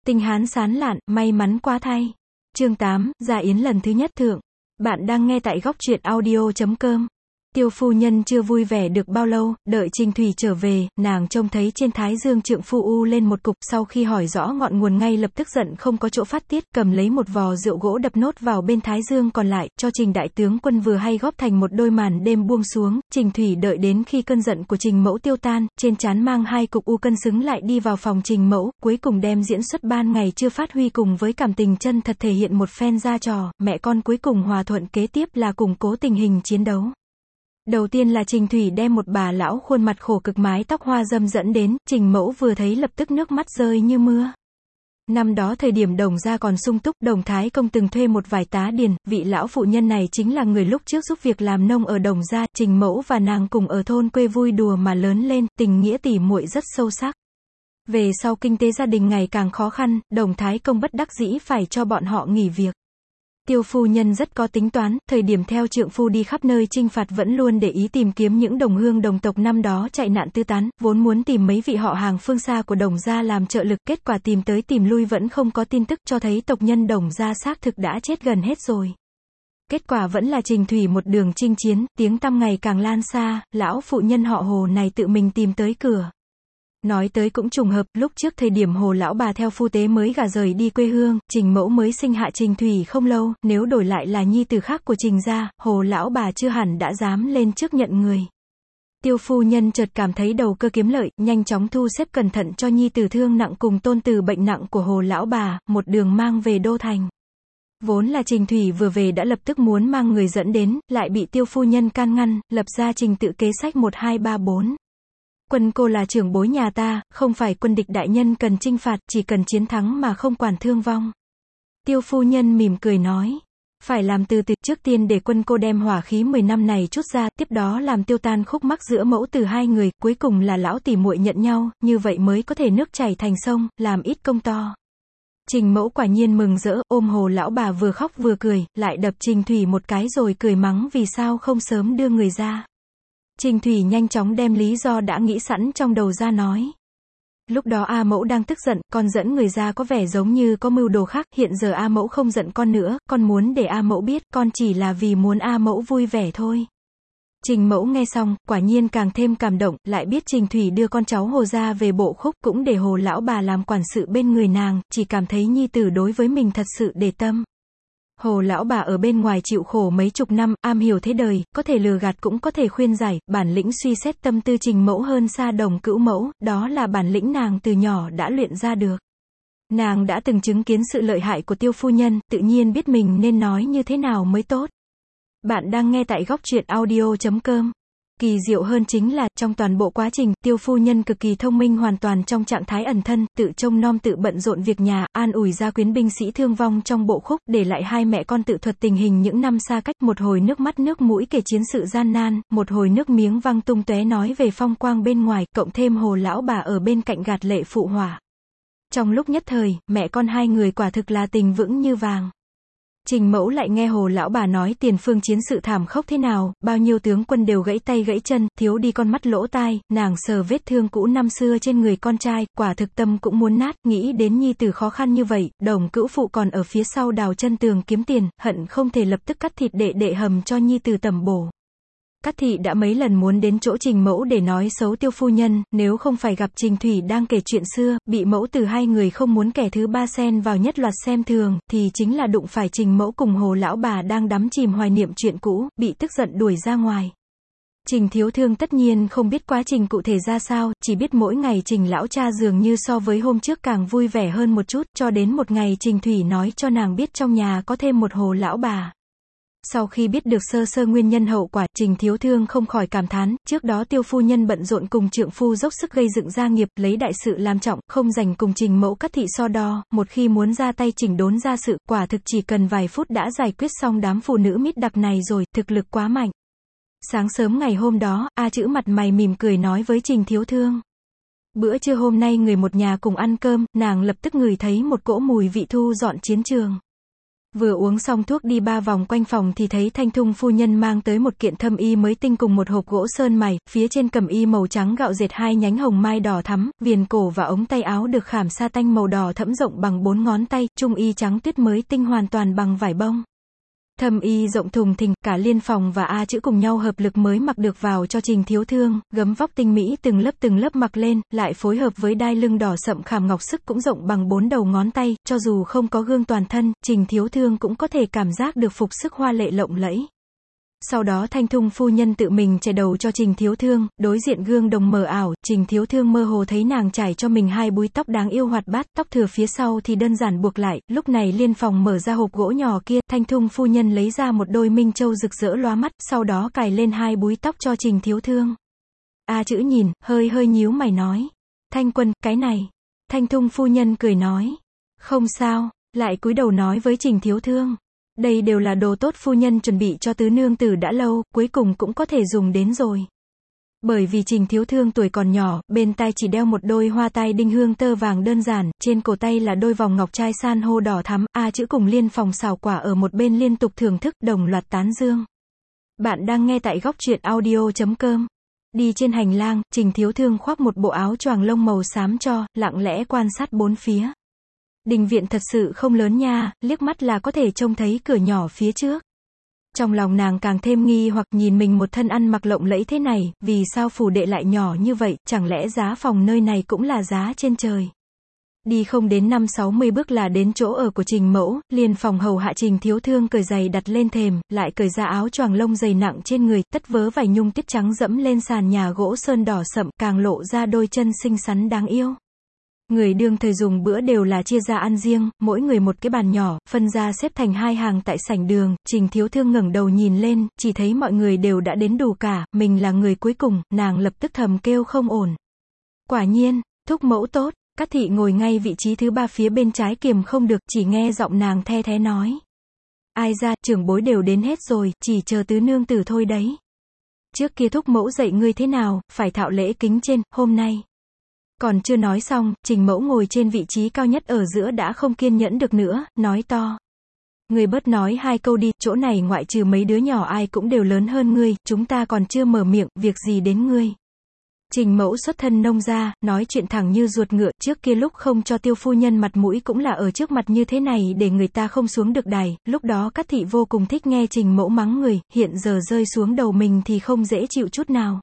Tinh Hán sán lạn, may mắn quá thay. Chương 8, Gia Yến lần thứ nhất thượng. Bạn đang nghe tại góc truyện audio.com. Tiêu phu nhân chưa vui vẻ được bao lâu, đợi Trình Thủy trở về, nàng trông thấy trên thái dương trượng phu u lên một cục, sau khi hỏi rõ ngọn nguồn ngay lập tức giận không có chỗ phát tiết, cầm lấy một vò rượu gỗ đập nốt vào bên thái dương còn lại, cho Trình đại tướng quân vừa hay góp thành một đôi màn đêm buông xuống. Trình Thủy đợi đến khi cơn giận của Trình mẫu tiêu tan, trên trán mang hai cục u cân xứng lại đi vào phòng Trình mẫu, cuối cùng đem diễn xuất ban ngày chưa phát huy cùng với cảm tình chân thật thể hiện một phen ra trò, mẹ con cuối cùng hòa thuận, kế tiếp là củng cố tình hình chiến đấu. Đầu tiên là Trình Thủy đem một bà lão khuôn mặt khổ cực mái tóc hoa dâm dẫn đến, Trình mẫu vừa thấy lập tức nước mắt rơi như mưa. Năm đó thời điểm Đồng gia còn sung túc, Đồng Thái Công từng thuê một vài tá điền, vị lão phụ nhân này chính là người lúc trước giúp việc làm nông ở Đồng gia, Trình mẫu và nàng cùng ở thôn quê vui đùa mà lớn lên, tình nghĩa tỉ muội rất sâu sắc. Về sau kinh tế gia đình ngày càng khó khăn, Đồng Thái Công bất đắc dĩ phải cho bọn họ nghỉ việc. Tiêu phu nhân rất có tính toán, thời điểm theo trượng phu đi khắp nơi chinh phạt vẫn luôn để ý tìm kiếm những đồng hương đồng tộc năm đó chạy nạn tư tán, vốn muốn tìm mấy vị họ hàng phương xa của Đồng gia làm trợ lực, kết quả tìm tới tìm lui vẫn không có tin tức, cho thấy tộc nhân Đồng gia xác thực đã chết gần hết rồi. Kết quả vẫn là Trình Thủy một đường chinh chiến, tiếng tăm ngày càng lan xa, lão phụ nhân họ Hồ này tự mình tìm tới cửa. Nói tới cũng trùng hợp, lúc trước thời điểm Hồ lão bà theo phu tế mới gả rời đi quê hương, Trình mẫu mới sinh hạ Trình Thủy không lâu, nếu đổi lại là nhi tử khác của Trình gia, Hồ lão bà chưa hẳn đã dám lên trước nhận người. Tiêu phu nhân chợt cảm thấy đầu cơ kiếm lợi, nhanh chóng thu xếp cẩn thận cho nhi tử thương nặng cùng tôn tử bệnh nặng của Hồ lão bà, một đường mang về đô thành. Vốn là Trình Thủy vừa về đã lập tức muốn mang người dẫn đến, lại bị tiêu phu nhân can ngăn, lập ra trình tự kế sách 1, 2, 3, 4. Quân cô là trưởng bối nhà ta, không phải quân địch đại nhân cần chinh phạt, chỉ cần chiến thắng mà không quản thương vong. Tiêu phu nhân mỉm cười nói, phải làm từ từ, trước tiên để quân cô đem hỏa khí 10 năm này chút ra, tiếp đó làm tiêu tan khúc mắc giữa mẫu tử hai người, cuối cùng là lão tỉ muội nhận nhau, như vậy mới có thể nước chảy thành sông, làm ít công to. Trình mẫu quả nhiên mừng rỡ, ôm Hồ lão bà vừa khóc vừa cười, lại đập Trình Thủy một cái rồi cười mắng vì sao không sớm đưa người ra. Trình Thủy nhanh chóng đem lý do đã nghĩ sẵn trong đầu ra nói. Lúc đó A mẫu đang tức giận, con dẫn người ra có vẻ giống như có mưu đồ khác, hiện giờ A mẫu không giận con nữa, con muốn để A mẫu biết, con chỉ là vì muốn A mẫu vui vẻ thôi. Trình mẫu nghe xong, quả nhiên càng thêm cảm động, lại biết Trình Thủy đưa con cháu Hồ ra về bộ khúc, cũng để Hồ lão bà làm quản sự bên người nàng, chỉ cảm thấy nhi tử đối với mình thật sự để tâm. Hồ lão bà ở bên ngoài chịu khổ mấy chục năm, am hiểu thế đời, có thể lừa gạt cũng có thể khuyên giải, bản lĩnh suy xét tâm tư Trình mẫu hơn xa Đồng cữu mẫu, đó là bản lĩnh nàng từ nhỏ đã luyện ra được. Nàng đã từng chứng kiến sự lợi hại của tiêu phu nhân, tự nhiên biết mình nên nói như thế nào mới tốt. Bạn đang nghe tại góc truyện audio.com. Kỳ diệu hơn chính là, trong toàn bộ quá trình, tiêu phu nhân cực kỳ thông minh, hoàn toàn trong trạng thái ẩn thân, tự trông nom tự bận rộn việc nhà, an ủi gia quyến binh sĩ thương vong trong bộ khúc, để lại hai mẹ con tự thuật tình hình những năm xa cách, một hồi nước mắt nước mũi kể chiến sự gian nan, một hồi nước miếng văng tung tóe nói về phong quang bên ngoài, cộng thêm Hồ lão bà ở bên cạnh gạt lệ phụ họa. Trong lúc nhất thời, mẹ con hai người quả thực là tình vững như vàng. Trình mẫu lại nghe Hồ lão bà nói tiền phương chiến sự thảm khốc thế nào, bao nhiêu tướng quân đều gãy tay gãy chân, thiếu đi con mắt lỗ tai, nàng sờ vết thương cũ năm xưa trên người con trai, quả thực tâm cũng muốn nát, nghĩ đến nhi tử khó khăn như vậy, Đồng cữu phụ còn ở phía sau đào chân tường kiếm tiền, hận không thể lập tức cắt thịt đệ đệ hầm cho nhi tử tẩm bổ. Cát thị đã mấy lần muốn đến chỗ Trình mẫu để nói xấu tiêu phu nhân, nếu không phải gặp Trình Thủy đang kể chuyện xưa, bị mẫu từ hai người không muốn kẻ thứ ba xen vào nhất loạt xem thường, thì chính là đụng phải Trình mẫu cùng Hồ lão bà đang đắm chìm hoài niệm chuyện cũ, bị tức giận đuổi ra ngoài. Trình thiếu thương tất nhiên không biết quá trình cụ thể ra sao, chỉ biết mỗi ngày Trình lão cha dường như so với hôm trước càng vui vẻ hơn một chút, cho đến một ngày Trình Thủy nói cho nàng biết trong nhà có thêm một Hồ lão bà. Sau khi biết được sơ sơ nguyên nhân hậu quả, Trình thiếu thương không khỏi cảm thán, trước đó tiêu phu nhân bận rộn cùng trượng phu dốc sức gây dựng gia nghiệp, lấy đại sự làm trọng, không dành cùng Trình mẫu Cát thị so đo, một khi muốn ra tay chỉnh đốn gia sự, quả thực chỉ cần vài phút đã giải quyết xong đám phụ nữ mít đặc này rồi, thực lực quá mạnh. Sáng sớm ngày hôm đó, A Chữ mặt mày mỉm cười nói với Trình thiếu thương. Bữa trưa hôm nay người một nhà cùng ăn cơm, nàng lập tức ngửi thấy một cỗ mùi vị thu dọn chiến trường. Vừa uống xong thuốc đi 3 vòng quanh phòng thì thấy Thanh Thung phu nhân mang tới một kiện thâm y mới tinh cùng một hộp gỗ sơn mài, phía trên cẩm y màu trắng gạo dệt 2 nhánh hồng mai đỏ thắm, viền cổ và ống tay áo được khảm sa tanh màu đỏ thẫm rộng bằng 4 ngón tay, trung y trắng tuyết mới tinh hoàn toàn bằng vải bông. Thâm y rộng thùng thình, cả Liên Phòng và A Chữ cùng nhau hợp lực mới mặc được vào cho Trình Thiếu Thương, gấm vóc tinh mỹ từng lớp mặc lên, lại phối hợp với đai lưng đỏ sậm khảm ngọc sức cũng rộng bằng 4 đầu ngón tay, cho dù không có gương toàn thân, Trình Thiếu Thương cũng có thể cảm giác được phục sức hoa lệ lộng lẫy. Sau đó Thanh Thung phu nhân tự mình chải đầu cho Trình Thiếu Thương, đối diện gương đồng mờ ảo, Trình Thiếu Thương mơ hồ thấy nàng trải cho mình 2 búi tóc đáng yêu hoạt bát, tóc thừa phía sau thì đơn giản buộc lại, lúc này Liên Phòng mở ra hộp gỗ nhỏ kia, Thanh Thung phu nhân lấy ra một đôi minh châu rực rỡ lóa mắt, sau đó cài lên 2 búi tóc cho Trình Thiếu Thương. A Chữ nhìn, hơi nhíu mày nói, Thanh Quân, cái này. Thanh Thung phu nhân cười nói, không sao, lại cúi đầu nói với Trình Thiếu Thương. Đây đều là đồ tốt phu nhân chuẩn bị cho tứ nương tử đã lâu, cuối cùng cũng có thể dùng đến rồi. Bởi vì Trình Thiếu Thương tuổi còn nhỏ, bên tai chỉ đeo một đôi hoa tai đinh hương tơ vàng đơn giản, trên cổ tay là đôi vòng ngọc trai san hô đỏ thắm, A Chữ cùng Liên Phòng xào quả ở một bên liên tục thưởng thức, đồng loạt tán dương. Bạn đang nghe tại góc truyện audio.com. Đi trên hành lang, Trình Thiếu Thương khoác một bộ áo choàng lông màu xám cho, lặng lẽ quan sát bốn phía. Đình viện thật sự không lớn nha, liếc mắt là có thể trông thấy cửa nhỏ phía trước. Trong lòng nàng càng thêm nghi hoặc nhìn mình một thân ăn mặc lộng lẫy thế này, vì sao phủ đệ lại nhỏ như vậy, chẳng lẽ giá phòng nơi này cũng là giá trên trời. Đi không đến 50-60 bước là đến chỗ ở của Trình mẫu, Liên Phòng hầu hạ Trình Thiếu Thương cởi giày đặt lên thềm, lại cởi ra áo choàng lông dày nặng trên người, tất vớ vải nhung tiết trắng dẫm lên sàn nhà gỗ sơn đỏ sậm, càng lộ ra đôi chân xinh xắn đáng yêu. Người đương thời dùng bữa đều là chia ra ăn riêng, mỗi người một cái bàn nhỏ, phân ra xếp thành 2 hàng tại sảnh đường, Trình Thiếu Thương ngẩng đầu nhìn lên, chỉ thấy mọi người đều đã đến đủ cả, mình là người cuối cùng, nàng lập tức thầm kêu không ổn. Quả nhiên, thúc mẫu tốt, Cát thị ngồi ngay vị trí thứ 3 phía bên trái kiềm không được, chỉ nghe giọng nàng the thé nói. Ai ra, trưởng bối đều đến hết rồi, chỉ chờ tứ nương tử thôi đấy. Trước kia thúc mẫu dạy ngươi thế nào, phải thạo lễ kính trên, hôm nay. Còn chưa nói xong, Trình mẫu ngồi trên vị trí cao nhất ở giữa đã không kiên nhẫn được nữa, nói to. Ngươi bớt nói 2 câu đi, chỗ này ngoại trừ mấy đứa nhỏ ai cũng đều lớn hơn ngươi, chúng ta còn chưa mở miệng, việc gì đến ngươi. Trình mẫu xuất thân nông gia, nói chuyện thẳng như ruột ngựa, trước kia lúc không cho Tiêu phu nhân mặt mũi cũng là ở trước mặt như thế này để người ta không xuống được đài, lúc đó Cát thị vô cùng thích nghe Trình mẫu mắng người, hiện giờ rơi xuống đầu mình thì không dễ chịu chút nào.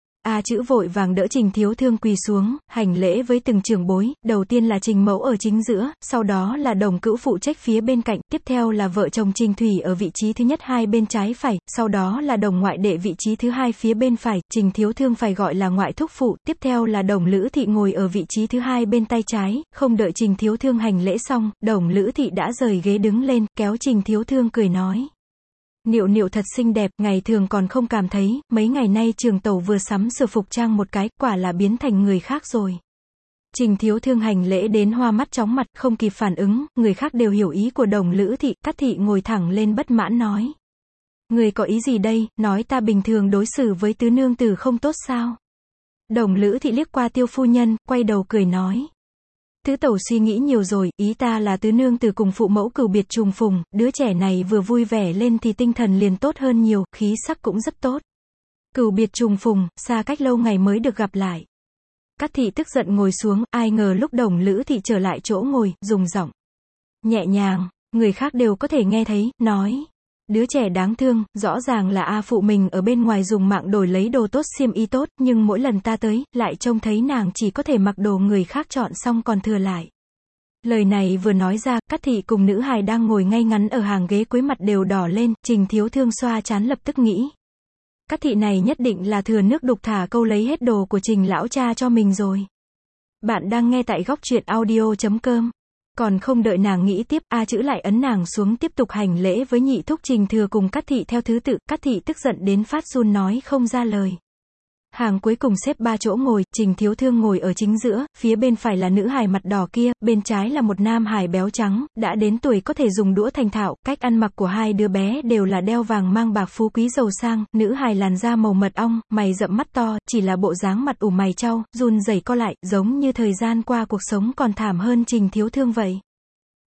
A Chữ vội vàng đỡ Trình Thiếu Thương quỳ xuống, hành lễ với từng trưởng bối, đầu tiên là Trình mẫu ở chính giữa, sau đó là Đồng Cữu phụ trách phía bên cạnh, tiếp theo là vợ chồng Trình Thủy ở vị trí thứ nhất hai bên trái phải, sau đó là Đồng ngoại đệ vị trí thứ 2 phía bên phải, Trình Thiếu Thương phải gọi là ngoại thúc phụ, tiếp theo là Đồng Lữ thị ngồi ở vị trí thứ 2 bên tay trái, không đợi Trình Thiếu Thương hành lễ xong, Đồng Lữ thị đã rời ghế đứng lên, kéo Trình Thiếu Thương cười nói. Niệu niệu thật xinh đẹp, ngày thường còn không cảm thấy, mấy ngày nay trường tẩu vừa sắm sửa phục trang một cái, quả là biến thành người khác rồi. Trình Thiếu Thương hành lễ đến hoa mắt chóng mặt, không kịp phản ứng, người khác đều hiểu ý của Đồng Lữ thị, Cát thị ngồi thẳng lên bất mãn nói. Người có ý gì đây, nói ta bình thường đối xử với tứ nương tử không tốt sao? Đồng Lữ thị liếc qua Tiêu phu nhân, quay đầu cười nói. Tứ tẩu suy nghĩ nhiều rồi, ý ta là tứ nương tử cùng phụ mẫu cửu biệt trùng phùng, đứa trẻ này vừa vui vẻ lên thì tinh thần liền tốt hơn nhiều, khí sắc cũng rất tốt. Cửu biệt trùng phùng, xa cách lâu ngày mới được gặp lại. Cát thị tức giận ngồi xuống, ai ngờ lúc Đồng Lữ thị trở lại chỗ ngồi, dùng giọng nhẹ nhàng, người khác đều có thể nghe thấy, nói. Đứa trẻ đáng thương, rõ ràng là A phụ mình ở bên ngoài dùng mạng đổi lấy đồ tốt xiêm y tốt, nhưng mỗi lần ta tới, lại trông thấy nàng chỉ có thể mặc đồ người khác chọn xong còn thừa lại. Lời này vừa nói ra, Cát thị cùng nữ hài đang ngồi ngay ngắn ở hàng ghế cuối mặt đều đỏ lên, Trình Thiếu Thương xoa trán lập tức nghĩ. Cát thị này nhất định là thừa nước đục thả câu lấy hết đồ của Trình lão cha cho mình rồi. Bạn đang nghe tại góc truyện audio.com. Còn không đợi nàng nghĩ tiếp, A Chữ lại ấn nàng xuống tiếp tục hành lễ với nhị thúc Trình Thừa cùng Cát thị theo thứ tự, Cát thị tức giận đến phát run nói không ra lời. Hàng cuối cùng xếp 3 chỗ ngồi, Trình Thiếu Thương ngồi ở chính giữa, phía bên phải là nữ hài mặt đỏ kia, bên trái là một nam hài béo trắng, đã đến tuổi có thể dùng đũa thành thạo, cách ăn mặc của hai đứa bé đều là đeo vàng mang bạc phú quý giàu sang, nữ hài làn da màu mật ong, mày rậm mắt to, chỉ là bộ dáng mặt ủ mày chau, run rẩy co lại, giống như thời gian qua cuộc sống còn thảm hơn Trình Thiếu Thương vậy.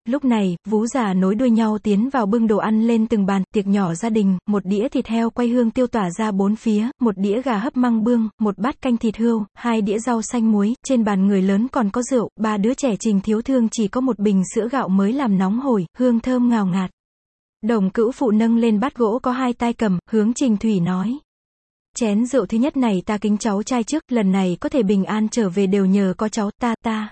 Lúc này, vú già nối đuôi nhau tiến vào bưng đồ ăn lên từng bàn, tiệc nhỏ gia đình, một đĩa thịt heo quay hương tiêu tỏa ra bốn phía, một đĩa gà hấp măng bương, một bát canh thịt hươu, hai đĩa rau xanh muối, trên bàn người lớn còn có rượu, ba đứa trẻ Trình Thiếu Thương chỉ có một bình sữa gạo mới làm nóng hổi, hương thơm ngào ngạt. Đồng Cữu Phụ nâng lên bát gỗ có hai tay cầm, hướng Trình Thủy nói. Chén rượu thứ nhất này ta kính cháu trai trước, lần này có thể bình an trở về đều nhờ có cháu ta.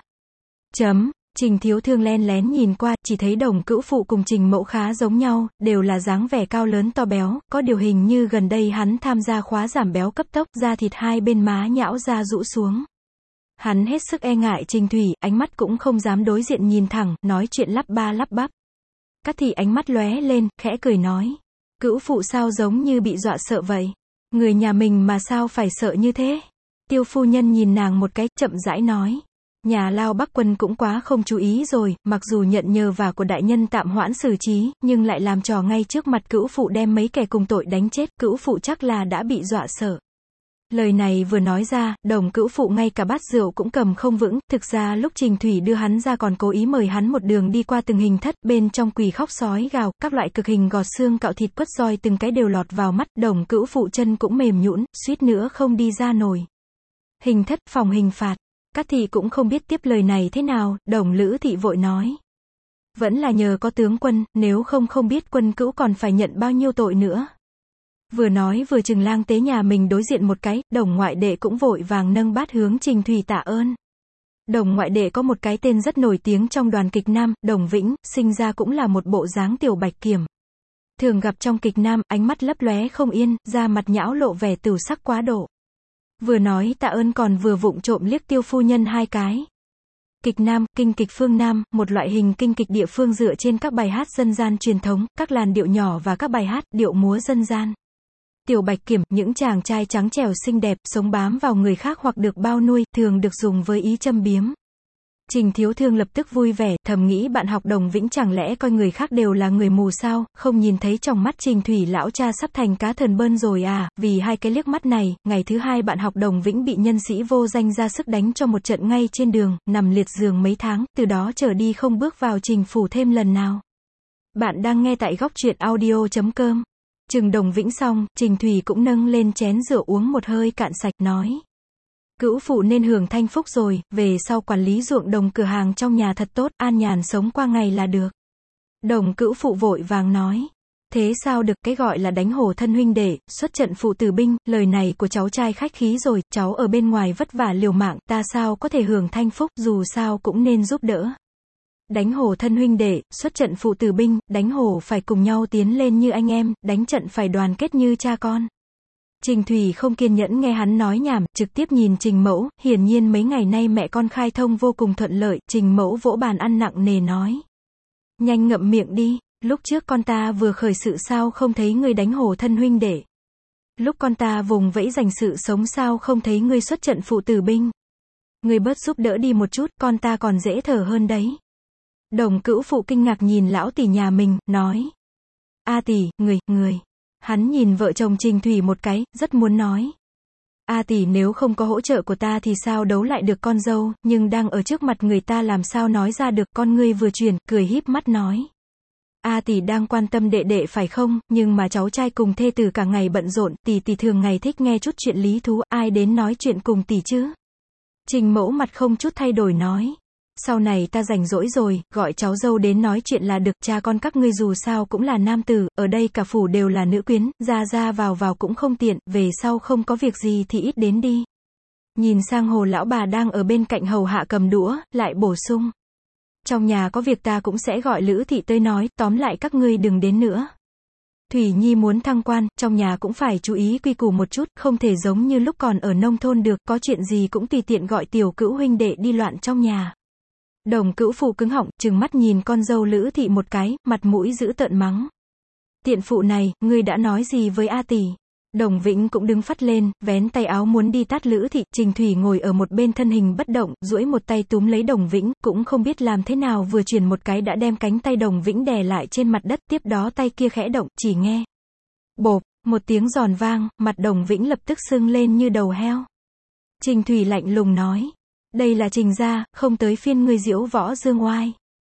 Trình Thiếu Thương len lén nhìn qua, chỉ thấy Đồng Cữu Phụ cùng Trình Mẫu khá giống nhau, đều là dáng vẻ cao lớn to béo, có điều hình như gần đây hắn tham gia khóa giảm béo cấp tốc, da thịt hai bên má nhão ra rũ xuống. Hắn hết sức e ngại Trình Thủy, ánh mắt cũng không dám đối diện nhìn thẳng, nói chuyện lắp ba lắp bắp. Cát Thị ánh mắt lóe lên, khẽ cười nói. Cữu Phụ sao giống như bị dọa sợ vậy? Người nhà mình mà sao phải sợ như thế? Tiêu phu nhân nhìn nàng một cái, chậm rãi nói. Nhà Lao Bắc Quân cũng quá không chú ý rồi, mặc dù nhận nhờ vả của đại nhân tạm hoãn xử trí, nhưng lại làm trò ngay trước mặt Cữu Phụ đem mấy kẻ cùng tội đánh chết, Cữu Phụ chắc là đã bị dọa sợ. Lời này vừa nói ra, Đồng Cữu Phụ ngay cả bát rượu cũng cầm không vững, thực ra lúc Trình Thủy đưa hắn ra còn cố ý mời hắn một đường đi qua từng hình thất, bên trong quỳ khóc sói gào, các loại cực hình gọt xương cạo thịt quất roi từng cái đều lọt vào mắt, Đồng Cữu Phụ chân cũng mềm nhũn, suýt nữa không đi ra nổi. Hình thất, phòng hình phạt. Cát Thị cũng không biết tiếp lời này thế nào, Đồng Lữ Thị vội nói. Vẫn là nhờ có tướng quân, nếu không biết Quân Cữu còn phải nhận bao nhiêu tội nữa. Vừa nói vừa chừng lang tế nhà mình đối diện một cái, Đồng ngoại đệ cũng vội vàng nâng bát hướng Trình Thủy tạ ơn. Đồng ngoại đệ có một cái tên rất nổi tiếng trong đoàn kịch nam, Đồng Vĩnh, sinh ra cũng là một bộ dáng tiểu bạch kiểm. Thường gặp trong kịch nam, ánh mắt lấp lóe không yên, da mặt nhão lộ vẻ tửu sắc quá độ. Vừa nói tạ ơn còn vừa vụng trộm liếc Tiêu phu nhân hai cái. Kịch nam, kinh kịch phương Nam, một loại hình kinh kịch địa phương dựa trên các bài hát dân gian truyền thống, các làn điệu nhỏ và các bài hát, điệu múa dân gian. Tiểu bạch kiểm, những chàng trai trắng trẻo xinh đẹp, sống bám vào người khác hoặc được bao nuôi, thường được dùng với ý châm biếm. Trình Thiếu Thương lập tức vui vẻ, thầm nghĩ bạn học Đồng Vĩnh chẳng lẽ coi người khác đều là người mù sao, không nhìn thấy trong mắt Trình Thủy lão cha sắp thành cá thần bơn rồi à, vì hai cái liếc mắt này, ngày thứ hai bạn học Đồng Vĩnh bị nhân sĩ vô danh ra sức đánh cho một trận ngay trên đường, nằm liệt giường mấy tháng, từ đó trở đi không bước vào Trình phủ thêm lần nào. Bạn đang nghe tại góc truyện audio.com. Chừng Đồng Vĩnh xong, Trình Thủy cũng nâng lên chén rượu uống một hơi cạn sạch, nói. Cữu Phụ nên hưởng thanh phúc rồi, về sau quản lý ruộng đồng cửa hàng trong nhà thật tốt, an nhàn sống qua ngày là được. Đồng Cữu Phụ vội vàng nói. Thế sao được, cái gọi là đánh hổ thân huynh đệ, xuất trận phụ tử binh, lời này của cháu trai khách khí rồi, cháu ở bên ngoài vất vả liều mạng, ta sao có thể hưởng thanh phúc, dù sao cũng nên giúp đỡ. Đánh hổ thân huynh đệ, xuất trận phụ tử binh, đánh hổ phải cùng nhau tiến lên như anh em, đánh trận phải đoàn kết như cha con. Trình Thủy không kiên nhẫn nghe hắn nói nhảm, trực tiếp nhìn Trình Mẫu, hiển nhiên mấy ngày nay mẹ con khai thông vô cùng thuận lợi, Trình Mẫu vỗ bàn ăn nặng nề nói. Nhanh ngậm miệng đi, lúc trước con ta vừa khởi sự sao không thấy ngươi đánh hổ thân huynh đệ. Lúc con ta vùng vẫy giành sự sống sao không thấy ngươi xuất trận phụ tử binh. Ngươi bớt giúp đỡ đi một chút, con ta còn dễ thở hơn đấy. Đồng Cữu Phụ kinh ngạc nhìn lão tỷ nhà mình, nói. A tỷ, người. Hắn nhìn vợ chồng Trình Thủy một cái, rất muốn nói. A tỷ nếu không có hỗ trợ của ta thì sao đấu lại được con dâu, nhưng đang ở trước mặt người ta làm sao nói ra được, con ngươi vừa chuyển, cười híp mắt nói. A tỷ đang quan tâm đệ đệ phải không, nhưng mà cháu trai cùng thê tử cả ngày bận rộn, tỷ thường ngày thích nghe chút chuyện lý thú, ai đến nói chuyện cùng tỷ chứ. Trình Mẫu mặt không chút thay đổi nói. Sau này ta rảnh rỗi rồi, gọi cháu dâu đến nói chuyện là được, cha con các ngươi dù sao cũng là nam tử, ở đây cả phủ đều là nữ quyến, ra vào cũng không tiện, về sau không có việc gì thì ít đến đi. Nhìn sang Hồ lão bà đang ở bên cạnh hầu hạ cầm đũa, lại bổ sung. Trong nhà có việc ta cũng sẽ gọi Lữ thị tới nói, tóm lại các ngươi đừng đến nữa. Thủy Nhi muốn thăng quan, trong nhà cũng phải chú ý quy củ một chút, không thể giống như lúc còn ở nông thôn được, có chuyện gì cũng tùy tiện gọi Tiểu Cữu huynh đệ đi loạn trong nhà. Đồng Cữu Phụ cứng họng, trừng mắt nhìn con dâu Lữ thị một cái, mặt mũi dữ tợn mắng. Tiện phụ này, ngươi đã nói gì với A tỷ? Đồng Vĩnh cũng đứng phắt lên, vén tay áo muốn đi tát Lữ thị, Trình Thủy ngồi ở một bên thân hình bất động, duỗi một tay túm lấy Đồng Vĩnh, cũng không biết làm thế nào vừa chuyển một cái đã đem cánh tay Đồng Vĩnh đè lại trên mặt đất, tiếp đó tay kia khẽ động, chỉ nghe. Bộp, một tiếng giòn vang, mặt Đồng Vĩnh lập tức sưng lên như đầu heo. Trình Thủy lạnh lùng nói. Đây là Trình gia, không tới phiên ngươi diễu võ dương oai.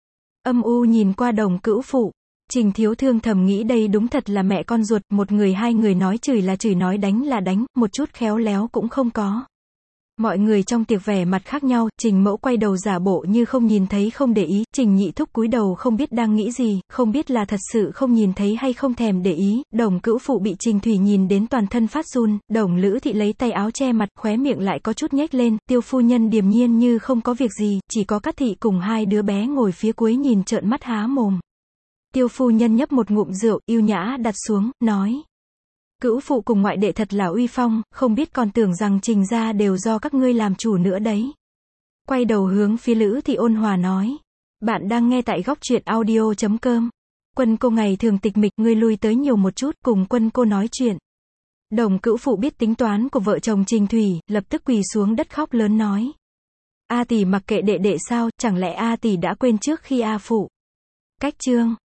Âm u nhìn qua Đồng Cữu Phụ. Trình Thiếu Thương thầm nghĩ đây đúng thật là mẹ con ruột, một người hai người nói chửi là chửi, nói đánh là đánh, một chút khéo léo cũng không có. Mọi người trong tiệc vẻ mặt khác nhau, Trình Mẫu quay đầu giả bộ như không nhìn thấy, không để ý, Trình Nhị Thúc cúi đầu không biết đang nghĩ gì, không biết là thật sự không nhìn thấy hay không thèm để ý. Đồng Cữu Phụ bị Trình Thủy nhìn đến toàn thân phát run, Đồng Lữ Thị lấy tay áo che mặt, khóe miệng lại có chút nhếch lên, Tiêu phu nhân điềm nhiên như không có việc gì, chỉ có Cát Thị cùng hai đứa bé ngồi phía cuối nhìn trợn mắt há mồm. Tiêu phu nhân nhấp một ngụm rượu, yêu nhã đặt xuống, nói: Cữu phụ cùng ngoại đệ thật là uy phong, không biết còn tưởng rằng Trình gia đều do các ngươi làm chủ nữa đấy. Quay đầu hướng phía Lữ Thị ôn hòa nói: Bạn đang nghe tại góc truyện audio.com. Quân cô ngày thường tịch mịch, ngươi lui tới nhiều một chút, cùng quân cô nói chuyện. Đồng Cữu Phụ biết tính toán của vợ chồng Trình Thủy, lập tức quỳ xuống đất khóc lớn nói: A tỷ mặc kệ đệ đệ sao, chẳng lẽ A tỷ đã quên trước khi A phụ cách chương